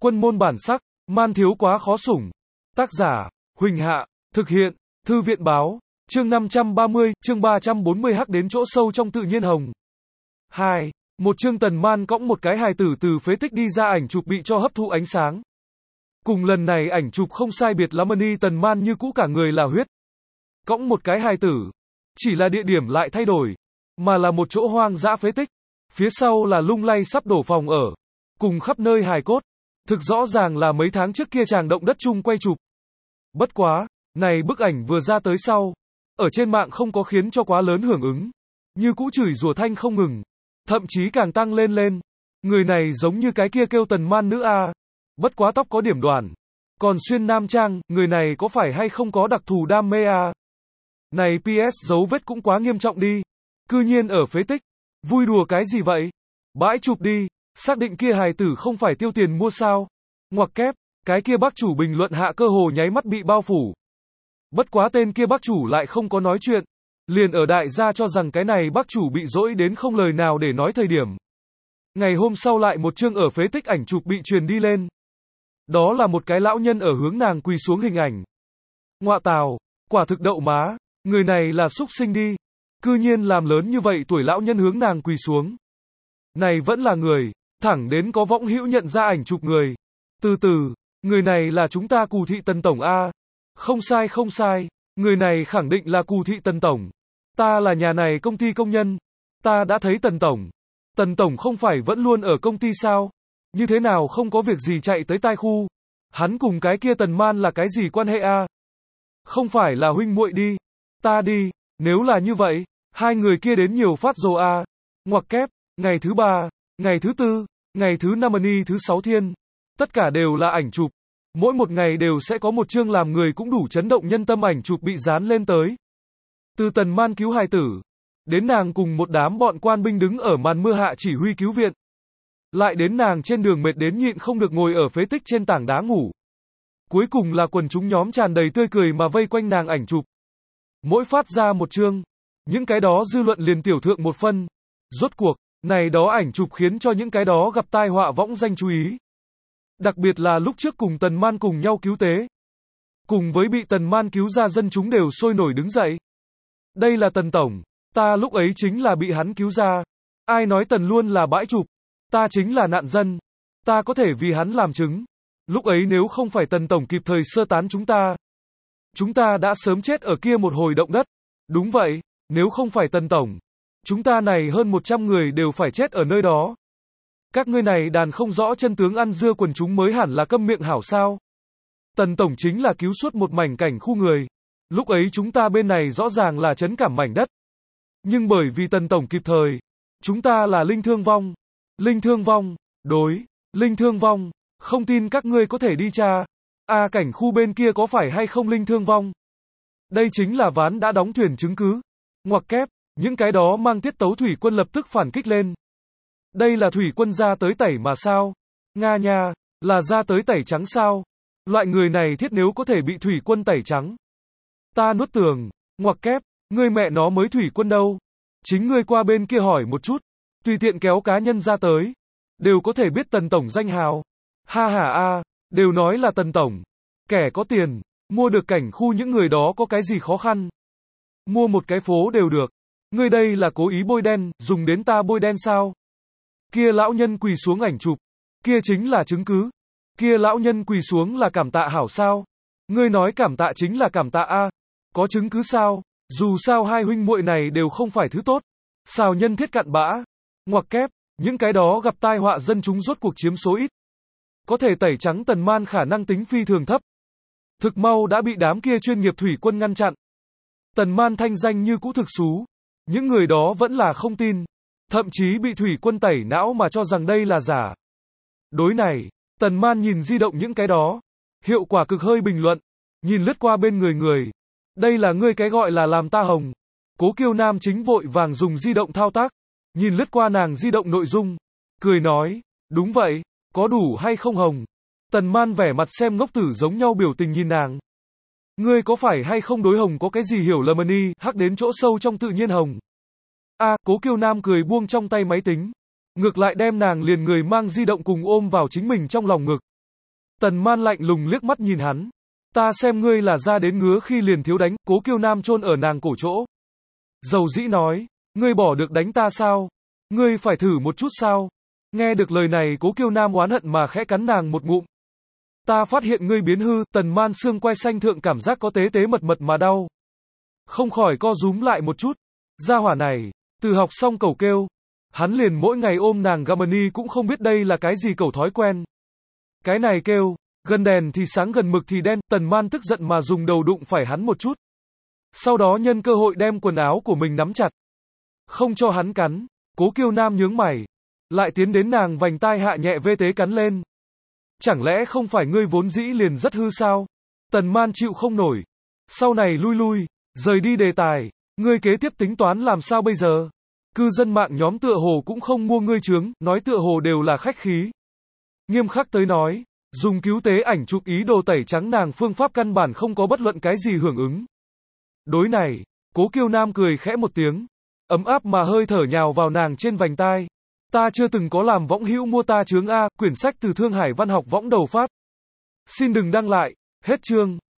Quân môn bản sắc, man thiếu quá khó sủng. Tác giả, Huỳnh Hạ, thực hiện, Thư viện báo, chương 530, chương 340 hắc đến chỗ sâu trong tự nhiên hồng. 2. Một chương Tần Man cõng một cái hài tử từ phế tích đi ra, ảnh chụp bị cho hấp thụ ánh sáng. Cùng lần này ảnh chụp không sai biệt lắm, Tần Man như cũ cả người là huyết. Cõng một cái hài tử. Chỉ là địa điểm lại thay đổi. Mà là một chỗ hoang dã phế tích. Phía sau là lung lay sắp đổ phòng ở. Cùng khắp nơi hài cốt. Thực rõ ràng là mấy tháng trước kia chàng động đất chung quay chụp. Bất quá, này bức ảnh vừa ra tới sau. Ở trên mạng không có khiến cho quá lớn hưởng ứng. Như cũ chửi rủa thanh không ngừng. Thậm chí càng tăng lên. Người này giống như cái kia kêu Tần Man nữ a. Bất quá tóc có điểm đoàn. Còn xuyên nam trang, người này có phải hay không có đặc thù đam mê a? Này PS dấu vết cũng quá nghiêm trọng đi. Cư nhiên ở phế tích. Vui đùa cái gì vậy? Bãi chụp đi. Xác định kia hài tử không phải tiêu tiền mua sao? Ngoặc kép. Cái kia bác chủ bình luận hạ cơ hồ nháy mắt bị bao phủ. Bất quá tên kia bác chủ lại không có nói chuyện. Liền ở đại gia cho rằng cái này bác chủ bị dỗi đến không lời nào để nói thời điểm. Ngày hôm sau lại một chương ở phế tích ảnh chụp bị truyền đi lên. Đó là một cái lão nhân ở hướng nàng quỳ xuống hình ảnh. Ngoạ tào, quả thực đậu má, người này là súc sinh đi. Cư nhiên làm lớn như vậy tuổi lão nhân hướng nàng quỳ xuống. Này vẫn là người, thẳng đến có võng hữu nhận ra ảnh chụp người. Từ từ, người này là chúng ta Cù Thị Tần Tổng a. Không sai, người này khẳng định là Cù Thị Tần Tổng. Ta là nhà này công ty công nhân. Ta đã thấy Tần Tổng. Tần Tổng không phải vẫn luôn ở công ty sao? Như thế nào không có việc gì chạy tới tai khu? Hắn cùng cái kia Tần Man là cái gì quan hệ a? Không phải là huynh muội đi. Ta đi, nếu là như vậy, hai người kia đến nhiều phát rồi a. Ngoặc kép, ngày thứ 3, ngày thứ 4, ngày thứ 5 thứ 6 thiên. Tất cả đều là ảnh chụp. Mỗi một ngày đều sẽ có một chương làm người cũng đủ chấn động nhân tâm ảnh chụp bị dán lên tới. Từ Tần Man cứu hài tử, đến nàng cùng một đám bọn quan binh đứng ở màn mưa hạ chỉ huy cứu viện. Lại đến nàng trên đường mệt đến nhịn không được ngồi ở phế tích trên tảng đá ngủ. Cuối cùng là quần chúng nhóm tràn đầy tươi cười mà vây quanh nàng ảnh chụp. Mỗi phát ra một chương, những cái đó dư luận liền tiểu thượng một phân. Rốt cuộc, này đó ảnh chụp khiến cho những cái đó gặp tai họa võng danh chú ý. Đặc biệt là lúc trước cùng Tần Man cùng nhau cứu tế. Cùng với bị Tần Man cứu ra dân chúng đều sôi nổi đứng dậy. Đây là Tần Tổng, ta lúc ấy chính là bị hắn cứu ra. Ai nói Tần luôn là bãi chụp, ta chính là nạn dân. Ta có thể vì hắn làm chứng. Lúc ấy nếu không phải Tần Tổng kịp thời sơ tán chúng ta đã sớm chết ở kia một hồi động đất. Đúng vậy, nếu không phải Tần Tổng, chúng ta này hơn 100 người đều phải chết ở nơi đó. Các ngươi này đàn không rõ chân tướng ăn dưa quần chúng mới hẳn là câm miệng hảo sao. Tần Tổng chính là cứu suốt một mảnh cảnh khu người. Lúc ấy chúng ta bên này rõ ràng là chấn cảm mảnh đất. Nhưng bởi vì Tần Tổng kịp thời, chúng ta là linh thương vong. Linh thương vong, đối, linh thương vong, không tin các ngươi có thể đi tra. Cảnh khu bên kia có phải hay không linh thương vong? Đây chính là ván đã đóng thuyền chứng cứ. Ngoặc kép, những cái đó mang tiết tấu thủy quân lập tức phản kích lên. Đây là thủy quân ra tới tẩy mà sao? Nga nha, là ra tới tẩy trắng sao? Loại người này thiết nếu có thể bị thủy quân tẩy trắng. Ta nuốt tường, ngoặc kép, ngươi mẹ nó mới thủy quân đâu. Chính ngươi qua bên kia hỏi một chút, tùy tiện kéo cá nhân ra tới. Đều có thể biết Tần Tổng danh hào. Ha ha a, đều nói là Tần Tổng. Kẻ có tiền, mua được cảnh khu những người đó có cái gì khó khăn. Mua một cái phố đều được. Ngươi đây là cố ý bôi đen, dùng đến ta bôi đen sao? Kia lão nhân quỳ xuống ảnh chụp. Kia chính là chứng cứ. Kia lão nhân quỳ xuống là cảm tạ hảo sao? Ngươi nói cảm tạ chính là cảm tạ a. Có chứng cứ sao? Dù sao hai huynh muội này đều không phải thứ tốt. Sao nhân thiết cặn bã? Ngoặc kép, những cái đó gặp tai họa dân chúng rốt cuộc chiếm số ít. Có thể tẩy trắng Tần Man khả năng tính phi thường thấp. Thực mau đã bị đám kia chuyên nghiệp thủy quân ngăn chặn. Tần Man thanh danh như cũ thực xú. Những người đó vẫn là không tin. Thậm chí bị thủy quân tẩy não mà cho rằng đây là giả. Đối này, Tần Man nhìn di động những cái đó. Hiệu quả cực hơi bình luận. Nhìn lướt qua bên người. Đây là ngươi cái gọi là làm ta hồng. Cố Kiêu Nam chính vội vàng dùng di động thao tác. Nhìn lướt qua nàng di động nội dung. Cười nói, đúng vậy, có đủ hay không hồng. Tần Man vẻ mặt xem ngốc tử giống nhau biểu tình nhìn nàng. Ngươi có phải hay không đối hồng có cái gì hiểu lầm hắc đến chỗ sâu trong tự nhiên hồng. Cố Kiêu Nam cười buông trong tay máy tính. Ngược lại đem nàng liền người mang di động cùng ôm vào chính mình trong lòng ngực. Tần Man lạnh lùng liếc mắt nhìn hắn. Ta xem ngươi là ra đến ngứa khi liền thiếu đánh, Cố Kiêu Nam chôn ở nàng cổ chỗ. Dầu dĩ nói, ngươi bỏ được đánh ta sao? Ngươi phải thử một chút sao? Nghe được lời này Cố Kiêu Nam oán hận mà khẽ cắn nàng một ngụm. Ta phát hiện ngươi biến hư, Tần Man xương quai xanh thượng cảm giác có tế tế mật mật mà đau. Không khỏi co rúm lại một chút. Gia hỏa này, từ học xong cẩu kêu, hắn liền mỗi ngày ôm nàng Gamani cũng không biết đây là cái gì cẩu thói quen. Cái này kêu, gần đèn thì sáng gần mực thì đen, Tần Man tức giận mà dùng đầu đụng phải hắn một chút. Sau đó nhân cơ hội đem quần áo của mình nắm chặt. Không cho hắn cắn, Cố Kiêu Nam nhướng mày. Lại tiến đến nàng vành tai hạ nhẹ vê tế cắn lên. Chẳng lẽ không phải ngươi vốn dĩ liền rất hư sao? Tần Man chịu không nổi. Sau này lui lui, rời đi đề tài. Ngươi kế tiếp tính toán làm sao bây giờ? Cư dân mạng nhóm tựa hồ cũng không mua ngươi chướng, nói tựa hồ đều là khách khí. Nghiêm khắc tới nói, dùng cứu tế ảnh chụp ý đồ tẩy trắng nàng phương pháp căn bản không có bất luận cái gì hưởng ứng. Đối này, Cố Kiêu Nam cười khẽ một tiếng, ấm áp mà hơi thở nhào vào nàng trên vành tai. Ta chưa từng có làm võng hữu mua ta chướng A, quyển sách từ Thương Hải Văn học võng đầu phát. Xin đừng đăng lại, hết chương.